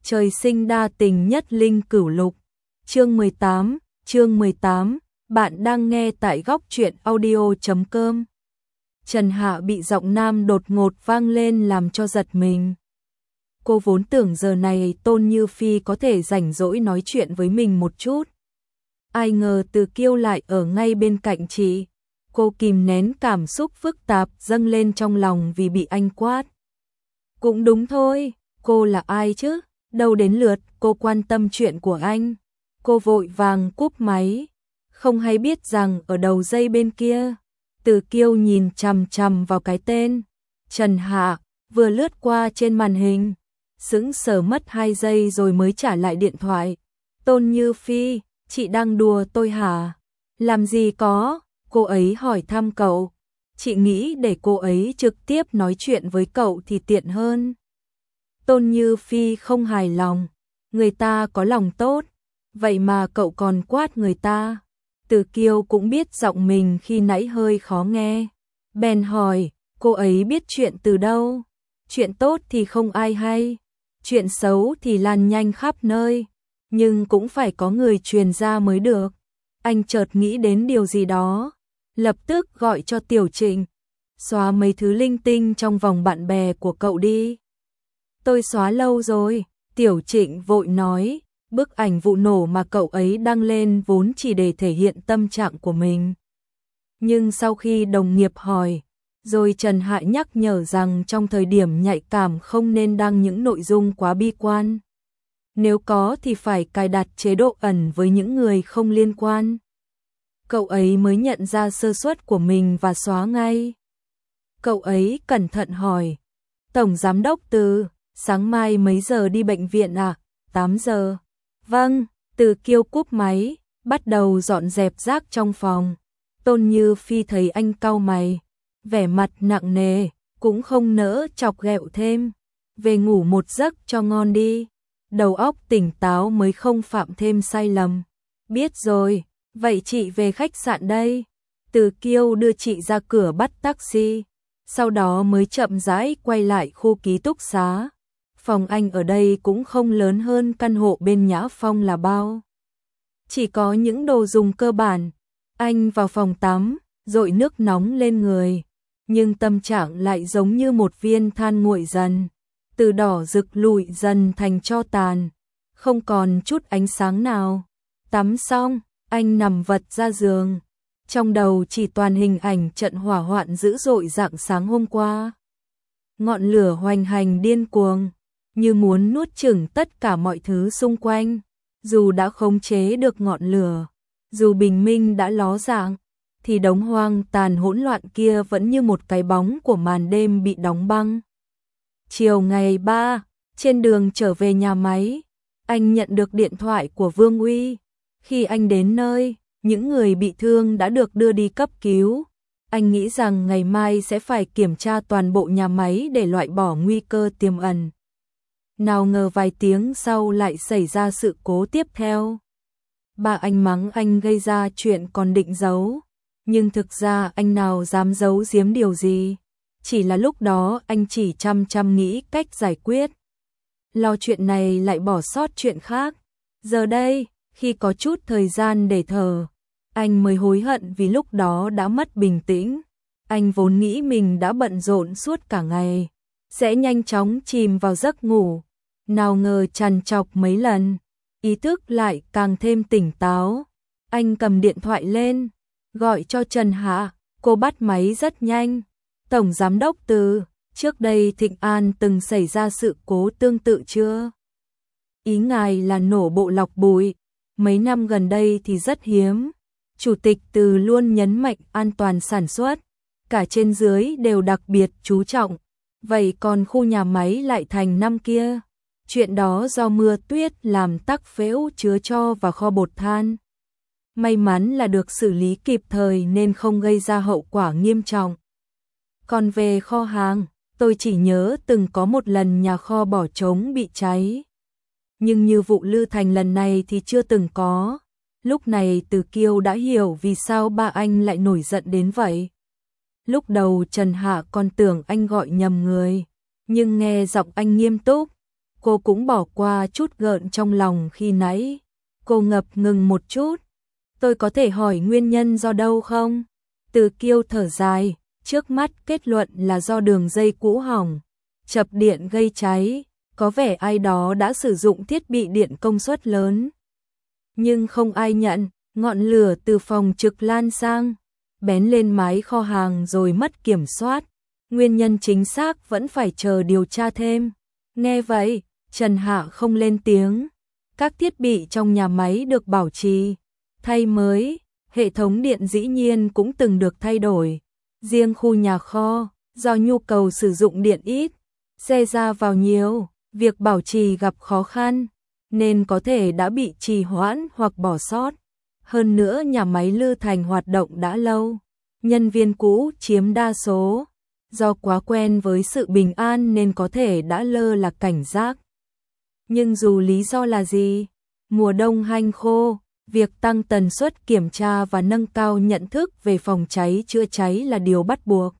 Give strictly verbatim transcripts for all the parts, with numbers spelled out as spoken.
Trời sinh đa tình nhất linh cửu lục. Chương mười tám, chương mười tám, bạn đang nghe tại góc truyện audio chấm com. Trần Hạ bị giọng nam đột ngột vang lên làm cho giật mình. Cô vốn tưởng giờ này Tôn Như Phi có thể rảnh rỗi nói chuyện với mình một chút. Ai ngờ Từ Kiêu lại ở ngay bên cạnh chị. Cô kìm nén cảm xúc phức tạp dâng lên trong lòng vì bị anh quát. Cũng đúng thôi, cô là ai chứ? Đâu đến lượt cô quan tâm chuyện của anh. Cô vội vàng cúp máy, không hay biết rằng ở đầu dây bên kia, Từ Kiêu nhìn chằm chằm vào cái tên Trần Hạ vừa lướt qua trên màn hình, sững sờ mất hai giây rồi mới trả lại điện thoại. Tôn Như Phi, chị đang đùa tôi hả? Làm gì có, cô ấy hỏi thăm cậu. Chị nghĩ để cô ấy trực tiếp nói chuyện với cậu thì tiện hơn. Tôn Như Phi không hài lòng, người ta có lòng tốt, vậy mà cậu còn quát người ta. Từ Kiêu cũng biết giọng mình khi nãy hơi khó nghe, bèn hỏi, cô ấy biết chuyện từ đâu? Chuyện tốt thì không ai hay, chuyện xấu thì lan nhanh khắp nơi, nhưng cũng phải có người truyền ra mới được. Anh chợt nghĩ đến điều gì đó, lập tức gọi cho Tiểu Trịnh, xóa mấy thứ linh tinh trong vòng bạn bè của cậu đi. Tôi xóa lâu rồi, Tiểu Trịnh vội nói, bức ảnh vụ nổ mà cậu ấy đăng lên vốn chỉ để thể hiện tâm trạng của mình. Nhưng sau khi đồng nghiệp hỏi, rồi Trần Hạ nhắc nhở rằng trong thời điểm nhạy cảm không nên đăng những nội dung quá bi quan. Nếu có thì phải cài đặt chế độ ẩn với những người không liên quan. Cậu ấy mới nhận ra sơ suất của mình và xóa ngay. Cậu ấy cẩn thận hỏi, Tổng Giám đốc Từ, sáng mai mấy giờ đi bệnh viện à? tám giờ. Vâng, Từ Kiêu cúp máy, bắt đầu dọn dẹp rác trong phòng. Tôn Như Phi thấy anh cau mày, vẻ mặt nặng nề, cũng không nỡ chọc ghẹo thêm. Về ngủ một giấc cho ngon đi, đầu óc tỉnh táo mới không phạm thêm sai lầm. Biết rồi, vậy chị về khách sạn đây. Từ Kiêu đưa chị ra cửa bắt taxi, sau đó mới chậm rãi quay lại khu ký túc xá. Phòng anh ở đây cũng không lớn hơn căn hộ bên Nhã Phong là bao. Chỉ có những đồ dùng cơ bản. Anh vào phòng tắm, dội nước nóng lên người, nhưng tâm trạng lại giống như một viên than nguội dần, từ đỏ rực lụi dần thành tro tàn, không còn chút ánh sáng nào. Tắm xong, anh nằm vật ra giường, trong đầu chỉ toàn hình ảnh trận hỏa hoạn dữ dội rạng sáng hôm qua. Ngọn lửa hoành hành điên cuồng, như muốn nuốt chửng tất cả mọi thứ xung quanh. Dù đã khống chế được ngọn lửa, dù bình minh đã ló dạng, thì đống hoang tàn hỗn loạn kia vẫn như một cái bóng của màn đêm bị đóng băng. Chiều ngày ba, trên đường trở về nhà máy, anh nhận được điện thoại của Vương Uy. Khi anh đến nơi, những người bị thương đã được đưa đi cấp cứu. Anh nghĩ rằng ngày mai sẽ phải kiểm tra toàn bộ nhà máy để loại bỏ nguy cơ tiềm ẩn. Nào ngờ vài tiếng sau lại xảy ra sự cố tiếp theo. Bà anh mắng anh gây ra chuyện còn định giấu, nhưng thực ra anh nào dám giấu giếm điều gì. Chỉ là lúc đó anh chỉ chăm chăm nghĩ cách giải quyết, lo chuyện này lại bỏ sót chuyện khác. Giờ đây, khi có chút thời gian để thở, anh mới hối hận vì lúc đó đã mất bình tĩnh. Anh vốn nghĩ mình đã bận rộn suốt cả ngày, sẽ nhanh chóng chìm vào giấc ngủ. Nào ngờ trằn trọc mấy lần, ý thức lại càng thêm tỉnh táo. Anh cầm điện thoại lên, gọi cho Trần Hạ, cô bắt máy rất nhanh. Tổng Giám đốc Từ, trước đây Thịnh An từng xảy ra sự cố tương tự chưa? Ý ngài là nổ bộ lọc bụi, mấy năm gần đây thì rất hiếm. Chủ tịch Từ luôn nhấn mạnh an toàn sản xuất, cả trên dưới đều đặc biệt chú trọng. Vậy còn khu nhà máy lại thành năm kia? Chuyện đó do mưa tuyết làm tắc phễu chứa tro vào kho bột than. May mắn là được xử lý kịp thời nên không gây ra hậu quả nghiêm trọng. Còn về kho hàng, tôi chỉ nhớ từng có một lần nhà kho bỏ trống bị cháy. Nhưng như vụ Lư Thành lần này thì chưa từng có. Lúc này Từ Kiêu đã hiểu vì sao ba anh lại nổi giận đến vậy. Lúc đầu Trần Hạ còn tưởng anh gọi nhầm người, nhưng nghe giọng anh nghiêm túc, cô cũng bỏ qua chút gợn trong lòng khi nãy. Cô ngập ngừng một chút. Tôi có thể hỏi nguyên nhân do đâu không? Từ Kiêu thở dài, trước mắt kết luận là do đường dây cũ hỏng, chập điện gây cháy, có vẻ ai đó đã sử dụng thiết bị điện công suất lớn. Nhưng không ai nhận, ngọn lửa từ phòng trực lan sang, bén lên mái kho hàng rồi mất kiểm soát. Nguyên nhân chính xác vẫn phải chờ điều tra thêm. Nghe vậy, Trần Hạ không lên tiếng. Các thiết bị trong nhà máy được bảo trì, thay mới, hệ thống điện dĩ nhiên cũng từng được thay đổi. Riêng khu nhà kho, do nhu cầu sử dụng điện ít, xe ra vào nhiều, việc bảo trì gặp khó khăn, nên có thể đã bị trì hoãn hoặc bỏ sót. Hơn nữa nhà máy Lư Thành hoạt động đã lâu, nhân viên cũ chiếm đa số, do quá quen với sự bình an nên có thể đã lơ là cảnh giác. Nhưng dù lý do là gì, mùa đông hanh khô, việc tăng tần suất kiểm tra và nâng cao nhận thức về phòng cháy chữa cháy là điều bắt buộc.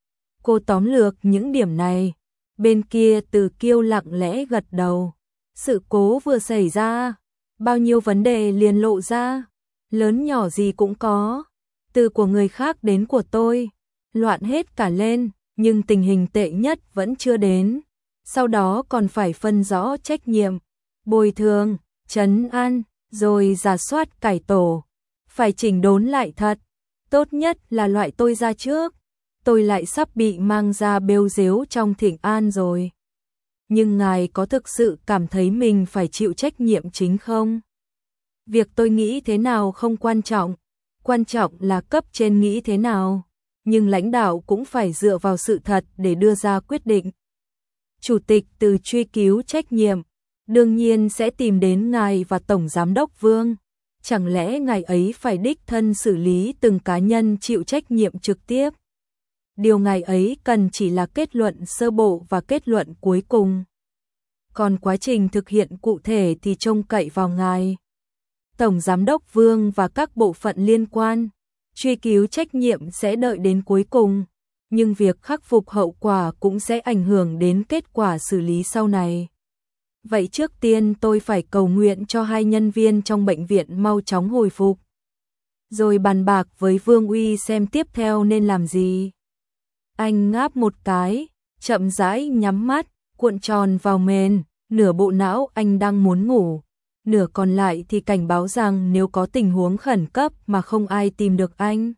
Cô tóm lược những điểm này, bên kia Từ Kiêu lặng lẽ gật đầu. Sự cố vừa xảy ra, bao nhiêu vấn đề liền lộ ra, lớn nhỏ gì cũng có, từ của người khác đến của tôi, loạn hết cả lên, nhưng tình hình tệ nhất vẫn chưa đến. Sau đó còn phải phân rõ trách nhiệm, bồi thường, trấn an, rồi rà soát cải tổ. Phải chỉnh đốn lại thật, tốt nhất là loại tôi ra trước. Tôi lại sắp bị mang ra bêu dếu trong Thịnh An rồi. Nhưng ngài có thực sự cảm thấy mình phải chịu trách nhiệm chính không? Việc tôi nghĩ thế nào không quan trọng, quan trọng là cấp trên nghĩ thế nào, nhưng lãnh đạo cũng phải dựa vào sự thật để đưa ra quyết định. Chủ tịch Từ truy cứu trách nhiệm, đương nhiên sẽ tìm đến ngài và Tổng Giám đốc Vương. Chẳng lẽ ngài ấy phải đích thân xử lý từng cá nhân chịu trách nhiệm trực tiếp? Điều ngài ấy cần chỉ là kết luận sơ bộ và kết luận cuối cùng. Còn quá trình thực hiện cụ thể thì trông cậy vào ngài. Tổng Giám đốc Vương và các bộ phận liên quan, truy cứu trách nhiệm sẽ đợi đến cuối cùng, nhưng việc khắc phục hậu quả cũng sẽ ảnh hưởng đến kết quả xử lý sau này. Vậy trước tiên tôi phải cầu nguyện cho hai nhân viên trong bệnh viện mau chóng hồi phục. Rồi bàn bạc với Vương Uy xem tiếp theo nên làm gì. Anh ngáp một cái, chậm rãi nhắm mắt, cuộn tròn vào mền, nửa bộ não anh đang muốn ngủ, nửa còn lại thì cảnh báo rằng nếu có tình huống khẩn cấp mà không ai tìm được anh,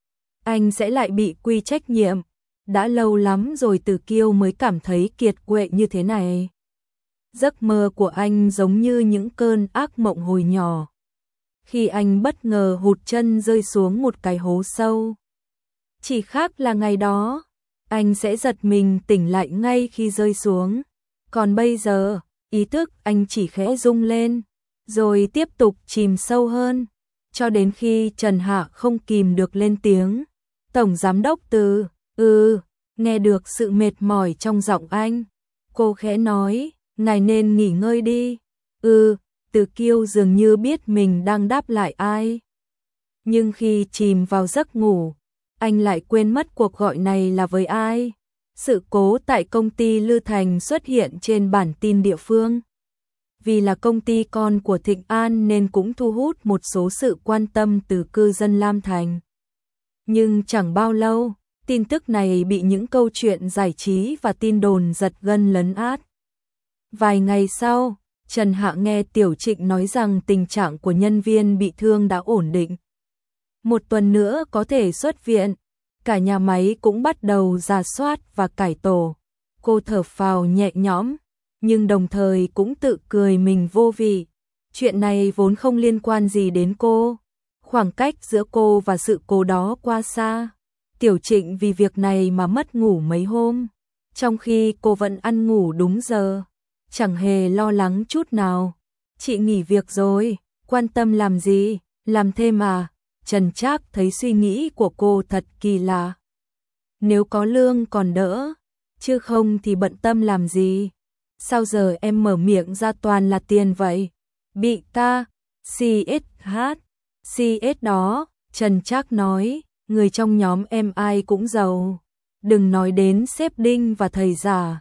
anh sẽ lại bị quy trách nhiệm. Đã lâu lắm rồi Từ Kiêu mới cảm thấy kiệt quệ như thế này. Giấc mơ của anh giống như những cơn ác mộng hồi nhỏ. Khi anh bất ngờ hụt chân rơi xuống một cái hố sâu. Chỉ khác là ngày đó, anh sẽ giật mình tỉnh lại ngay khi rơi xuống. Còn bây giờ, ý thức anh chỉ khẽ rung lên, rồi tiếp tục chìm sâu hơn, cho đến khi Trần Hạ không kìm được lên tiếng. Tổng Giám đốc Từ, ừ, nghe được sự mệt mỏi trong giọng anh. Cô khẽ nói, ngài nên nghỉ ngơi đi. Ừ, Từ Kiêu dường như biết mình đang đáp lại ai. Nhưng khi chìm vào giấc ngủ, anh lại quên mất cuộc gọi này là với ai. Sự cố tại công ty Lư Thành xuất hiện trên bản tin địa phương. Vì là công ty con của Thịnh An nên cũng thu hút một số sự quan tâm từ cư dân Lam Thành. Nhưng chẳng bao lâu, tin tức này bị những câu chuyện giải trí và tin đồn giật gân lấn át. Vài ngày sau, Trần Hạ nghe Tiểu Trịnh nói rằng tình trạng của nhân viên bị thương đã ổn định. Một tuần nữa có thể xuất viện, cả nhà máy cũng bắt đầu rà soát và cải tổ. Cô thở phào nhẹ nhõm, nhưng đồng thời cũng tự cười mình vô vị. Chuyện này vốn không liên quan gì đến cô. Khoảng cách giữa cô và sự cố đó quá xa. Tiểu Trịnh vì việc này mà mất ngủ mấy hôm, trong khi cô vẫn ăn ngủ đúng giờ, chẳng hề lo lắng chút nào. Chị nghỉ việc rồi, quan tâm làm gì, làm thêm à? Trần Trác thấy suy nghĩ của cô thật kỳ lạ. Nếu có lương còn đỡ, chứ không thì bận tâm làm gì? Sao giờ em mở miệng ra toàn là tiền vậy? Bị ta, xê ét hát, xê ét đó, Trần Trác nói, người trong nhóm em ai cũng giàu. Đừng nói đến sếp Đinh và thầy giả.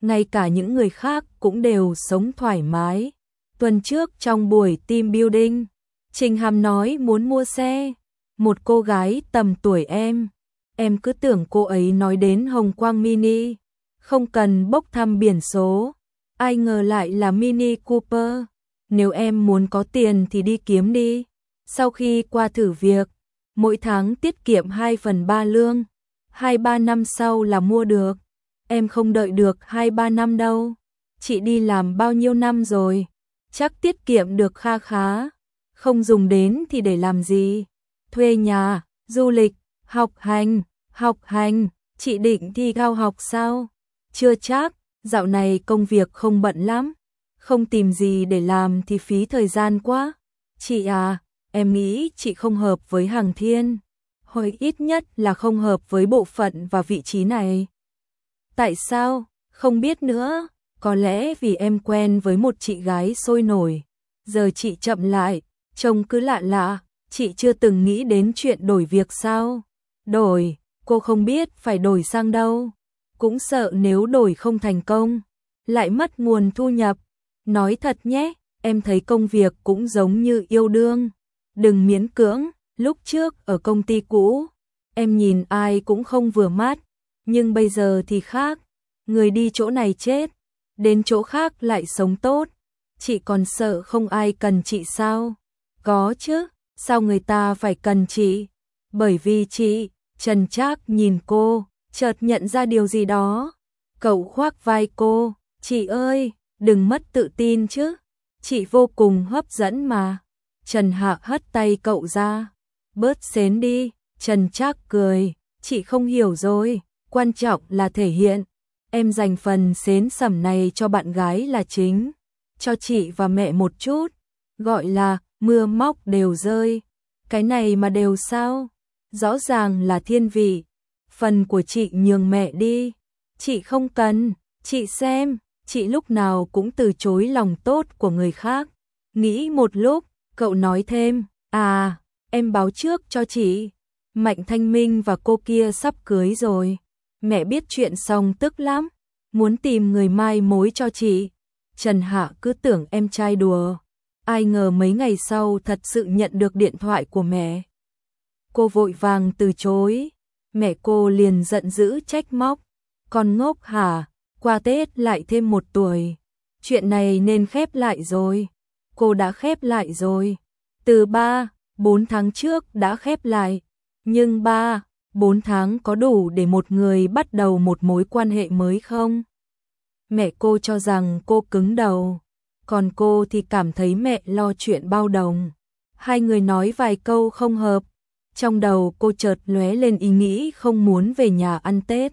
ngay cả những người khác cũng đều sống thoải mái. Tuần trước trong buổi team building, Trình Hàm nói muốn mua xe, một cô gái tầm tuổi em. Em cứ tưởng cô ấy nói đến Hồng Quang Mini, không cần bốc thăm biển số. Ai ngờ lại là Mini Cooper. Nếu em muốn có tiền thì đi kiếm đi. Sau khi qua thử việc, mỗi tháng tiết kiệm hai phần ba lương, hai ba năm sau là mua được. Em không đợi được hai ba năm đâu. Chị đi làm bao nhiêu năm rồi, chắc tiết kiệm được kha khá. Không dùng đến thì để làm gì? Thuê nhà, du lịch, học hành, học hành. Chị định thi cao học sao? Chưa chắc, dạo này công việc không bận lắm. Không tìm gì để làm thì phí thời gian quá. Chị à, em nghĩ chị không hợp với Hằng Thiên. Hoặc ít nhất là không hợp với bộ phận và vị trí này. Tại sao? Không biết nữa. Có lẽ vì em quen với một chị gái sôi nổi. Giờ chị chậm lại, trông cứ lạ lạ. Chị chưa từng nghĩ đến chuyện đổi việc sao? Đổi, cô không biết phải đổi sang đâu. Cũng sợ nếu đổi không thành công, lại mất nguồn thu nhập. Nói thật nhé, em thấy công việc cũng giống như yêu đương. Đừng miễn cưỡng, lúc trước ở công ty cũ, em nhìn ai cũng không vừa mắt. Nhưng bây giờ thì khác, người đi chỗ này chết, đến chỗ khác lại sống tốt. Chị còn sợ không ai cần chị sao? Có chứ, sao người ta phải cần chị? Bởi vì chị. Trần Trác nhìn cô, chợt nhận ra điều gì đó. Cậu khoác vai cô, chị ơi, đừng mất tự tin chứ. Chị vô cùng hấp dẫn mà. Trần Hạ hất tay cậu ra. Bớt xến đi. Trần Trác cười, chị không hiểu rồi. Quan trọng là thể hiện. Em dành phần xến sẩm này cho bạn gái là chính. Cho chị và mẹ một chút. Gọi là mưa móc đều rơi. Cái này mà đều sao? Rõ ràng là thiên vị. Phần của chị nhường mẹ đi. Chị không cần. Chị xem, chị lúc nào cũng từ chối lòng tốt của người khác. Nghĩ một lúc, cậu nói thêm, à, em báo trước cho chị. Mạnh Thanh Minh và cô kia sắp cưới rồi. Mẹ biết chuyện xong tức lắm. Muốn tìm người mai mối cho chị. Trần Hạ cứ tưởng em trai đùa. Ai ngờ mấy ngày sau thật sự nhận được điện thoại của mẹ. Cô vội vàng từ chối. Mẹ cô liền giận dữ trách móc. Con ngốc hả? Qua Tết lại thêm một tuổi. Chuyện này nên khép lại rồi. Cô đã khép lại rồi. Từ ba, bốn tháng trước đã khép lại. Nhưng ba, bốn tháng có đủ để một người bắt đầu một mối quan hệ mới không? Mẹ cô cho rằng cô cứng đầu. Còn cô thì cảm thấy mẹ lo chuyện bao đồng. Hai người nói vài câu không hợp. Trong đầu cô chợt lóe lên ý nghĩ không muốn về nhà ăn Tết.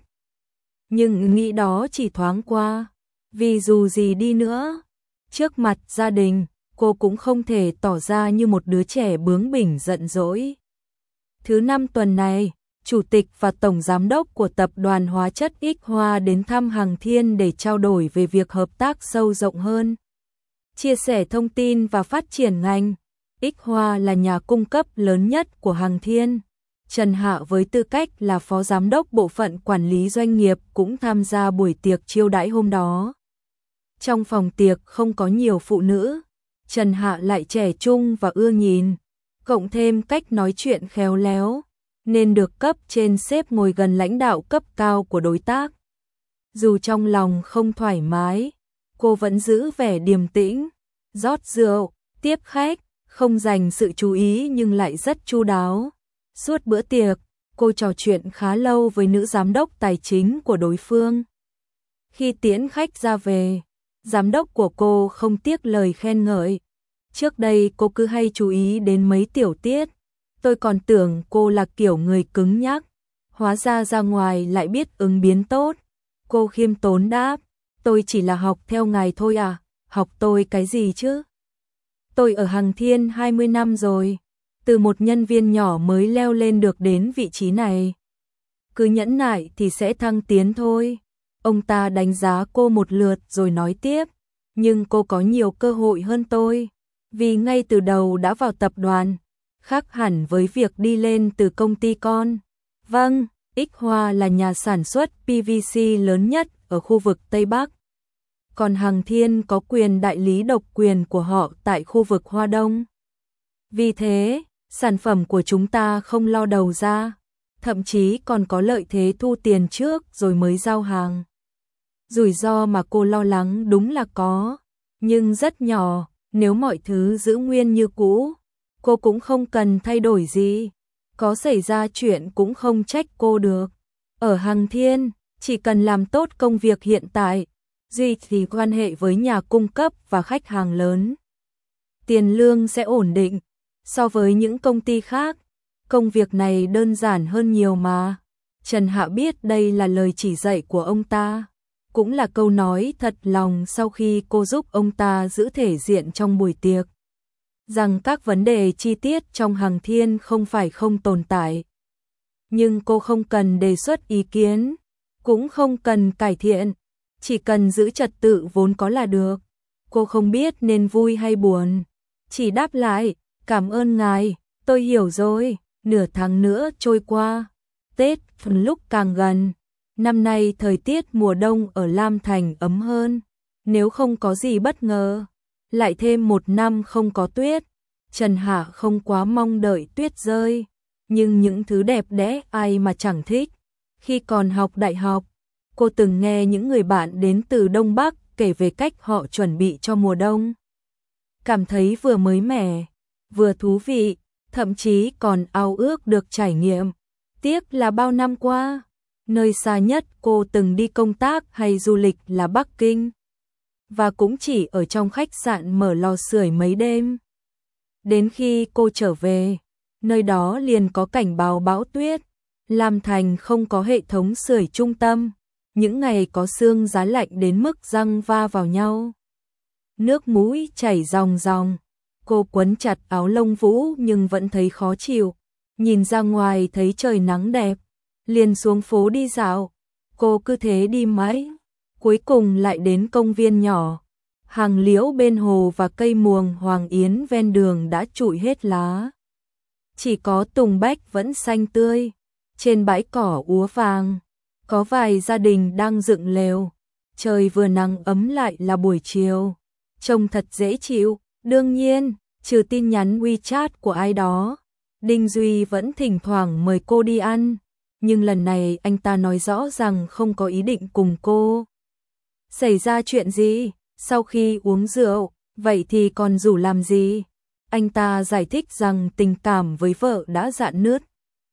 Nhưng nghĩ đó chỉ thoáng qua. Vì dù gì đi nữa, trước mặt gia đình, cô cũng không thể tỏ ra như một đứa trẻ bướng bỉnh giận dỗi. Thứ năm tuần này, Chủ tịch và Tổng Giám đốc của Tập đoàn Hóa chất X Hoa đến thăm Hằng Thiên để trao đổi về việc hợp tác sâu rộng hơn. Chia sẻ thông tin và phát triển ngành. X Hoa là nhà cung cấp lớn nhất của Hằng Thiên. Trần Hạ với tư cách là Phó Giám đốc Bộ phận Quản lý Doanh nghiệp cũng tham gia buổi tiệc chiêu đãi hôm đó. Trong phòng tiệc không có nhiều phụ nữ. Trần Hạ lại trẻ trung và ưa nhìn. Cộng thêm cách nói chuyện khéo léo, nên được cấp trên xếp ngồi gần lãnh đạo cấp cao của đối tác. Dù trong lòng không thoải mái, cô vẫn giữ vẻ điềm tĩnh, rót rượu, tiếp khách, không dành sự chú ý nhưng lại rất chu đáo. Suốt bữa tiệc, cô trò chuyện khá lâu với nữ giám đốc tài chính của đối phương. Khi tiễn khách ra về, giám đốc của cô không tiếc lời khen ngợi. Trước đây cô cứ hay chú ý đến mấy tiểu tiết. Tôi còn tưởng cô là kiểu người cứng nhắc. Hóa ra ra ngoài lại biết ứng biến tốt. Cô khiêm tốn đáp. Tôi chỉ là học theo ngài thôi à. Học tôi cái gì chứ? Tôi ở Hằng Thiên hai mươi năm rồi. Từ một nhân viên nhỏ mới leo lên được đến vị trí này. Cứ nhẫn nại thì sẽ thăng tiến thôi. Ông ta đánh giá cô một lượt rồi nói tiếp. Nhưng cô có nhiều cơ hội hơn tôi. Vì ngay từ đầu đã vào tập đoàn. Khác hẳn với việc đi lên từ công ty con. Vâng, X Hoa là nhà sản xuất pê vê xê lớn nhất ở khu vực Tây Bắc. còn Hằng Thiên có quyền đại lý độc quyền của họ tại khu vực Hoa Đông. Vì thế, sản phẩm của chúng ta không lo đầu ra, thậm chí còn có lợi thế thu tiền trước rồi mới giao hàng. Rủi ro mà cô lo lắng đúng là có, nhưng rất nhỏ, nếu mọi thứ giữ nguyên như cũ, cô cũng không cần thay đổi gì. Có xảy ra chuyện cũng không trách cô được. Ở Hằng Thiên, chỉ cần làm tốt công việc hiện tại, duy trì quan hệ với nhà cung cấp và khách hàng lớn, tiền lương sẽ ổn định. So với những công ty khác, công việc này đơn giản hơn nhiều mà. Trần Hạ biết đây là lời chỉ dạy của ông ta, cũng là câu nói thật lòng sau khi cô giúp ông ta giữ thể diện trong buổi tiệc, rằng các vấn đề chi tiết trong Hằng Thiên không phải không tồn tại. Nhưng cô không cần đề xuất ý kiến, cũng không cần cải thiện, chỉ cần giữ trật tự vốn có là được. Cô không biết nên vui hay buồn, chỉ đáp lại, cảm ơn ngài, tôi hiểu rồi. Nửa tháng nữa trôi qua, Tết phần lúc càng gần. Năm nay thời tiết mùa đông ở Lam Thành ấm hơn, nếu không có gì bất ngờ, lại thêm một năm không có tuyết. Trần Hạ không quá mong đợi tuyết rơi, nhưng những thứ đẹp đẽ ai mà chẳng thích. Khi còn học đại học, cô từng nghe những người bạn đến từ Đông Bắc kể về cách họ chuẩn bị cho mùa đông. Cảm thấy vừa mới mẻ, vừa thú vị, thậm chí còn ao ước được trải nghiệm. Tiếc là bao năm qua, nơi xa nhất cô từng đi công tác hay du lịch là Bắc Kinh, và cũng chỉ ở trong khách sạn mở lò sưởi mấy đêm. Đến khi cô trở về, nơi đó liền có cảnh báo bão tuyết. Lam Thành không có hệ thống sưởi trung tâm, những ngày có sương giá lạnh đến mức răng va vào nhau. Nước mũi chảy ròng ròng, cô quấn chặt áo lông vũ nhưng vẫn thấy khó chịu. Nhìn ra ngoài thấy trời nắng đẹp, liền xuống phố đi dạo. Cô cứ thế đi mãi, cuối cùng lại đến công viên nhỏ. Hàng liễu bên hồ và cây muồng hoàng yến ven đường đã trụi hết lá, chỉ có tùng bách vẫn xanh tươi. Trên bãi cỏ úa vàng, có vài gia đình đang dựng lều. Trời vừa nắng ấm lại là buổi chiều, trông thật dễ chịu. Đương nhiên, trừ tin nhắn WeChat của ai đó, Đinh Duy vẫn thỉnh thoảng mời cô đi ăn, nhưng lần này anh ta nói rõ rằng không có ý định cùng cô. Xảy ra chuyện gì? Sau khi uống rượu, vậy thì còn rủ làm gì? Anh ta giải thích rằng tình cảm với vợ đã rạn nứt,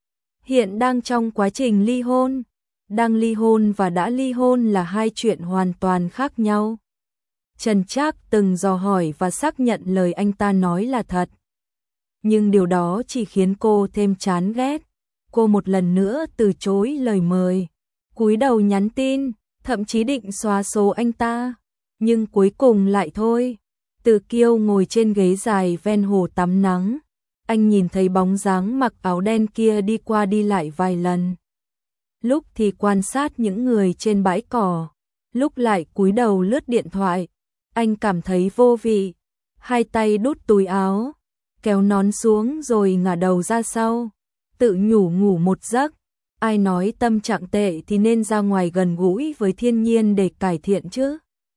hiện đang trong quá trình ly hôn. Đang ly hôn và đã ly hôn là hai chuyện hoàn toàn khác nhau. Trần Trác từng dò hỏi và xác nhận lời anh ta nói là thật. Nhưng điều đó chỉ khiến cô thêm chán ghét. Cô một lần nữa từ chối lời mời, cúi đầu nhắn tin, thậm chí định xóa số anh ta, nhưng cuối cùng lại thôi. Từ Kiêu ngồi trên ghế dài ven hồ tắm nắng, anh nhìn thấy bóng dáng mặc áo đen kia đi qua đi lại vài lần. Lúc thì quan sát những người trên bãi cỏ, lúc lại cúi đầu lướt điện thoại. Anh cảm thấy vô vị, hai tay đút túi áo, kéo nón xuống rồi ngả đầu ra sau, tự nhủ ngủ một giấc. Ai nói tâm trạng tệ thì nên ra ngoài gần gũi với thiên nhiên để cải thiện chứ.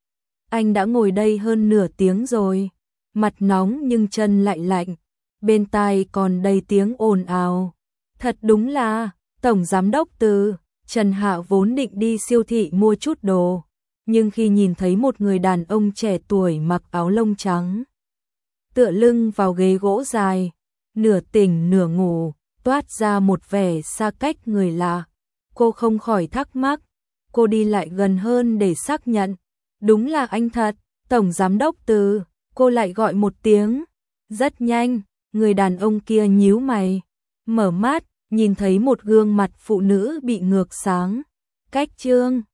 Anh đã ngồi đây hơn nửa tiếng rồi, mặt nóng nhưng chân lại lạnh, bên tai còn đầy tiếng ồn ào. Thật đúng là, Tổng Giám đốc Từ. Trần Hạ vốn định đi siêu thị mua chút đồ, nhưng khi nhìn thấy một người đàn ông trẻ tuổi mặc áo lông trắng, tựa lưng vào ghế gỗ dài, nửa tỉnh nửa ngủ, toát ra một vẻ xa cách người lạ, cô không khỏi thắc mắc. Cô đi lại gần hơn để xác nhận, đúng là anh thật, Tổng Giám đốc Từ. Cô lại gọi một tiếng. Rất nhanh, người đàn ông kia nhíu mày, mở mắt, nhìn thấy một gương mặt phụ nữ bị ngược sáng. Cách Trương